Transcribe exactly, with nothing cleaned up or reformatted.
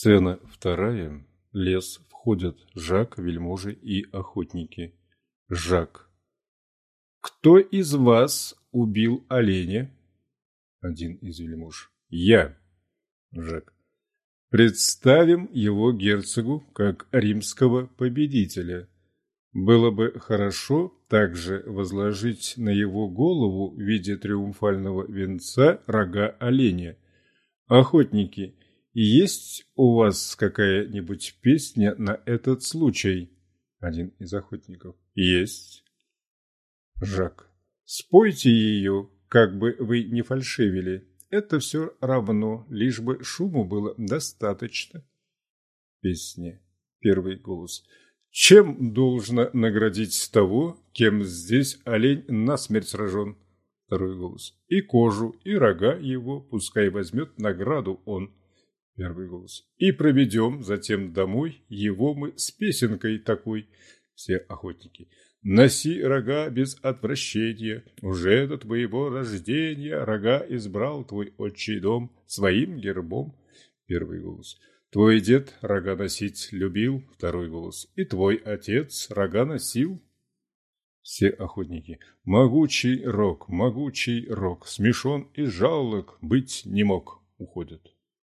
Сцена вторая. Лес. Входят Жак, вельможи и охотники. Жак. Кто из вас убил оленя? Один из вельмож. Я. Жак. Представим его герцогу как римского победителя. Было бы хорошо также возложить на его голову в виде триумфального венца рога оленя. Охотники, есть у вас какая-нибудь песня на этот случай? Один из охотников. Есть. Жак. Спойте ее, как бы вы ни фальшивили. Это все равно, лишь бы шуму было достаточно. Песня. Первый голос. Чем должно наградить того, кем здесь олень насмерть сражен? Второй голос. И кожу, и рога его, пускай возьмет награду он. Первый голос. И проведем затем домой его мы с песенкой такой. Все охотники. Носи рога без отвращения, уже до твоего рождения рога избрал твой отчий дом своим гербом. Первый голос. Твой дед рога носить любил. Второй голос. И твой отец рога носил. Все охотники. Могучий рог, могучий рог, смешон и жалок быть не мог. Уходят.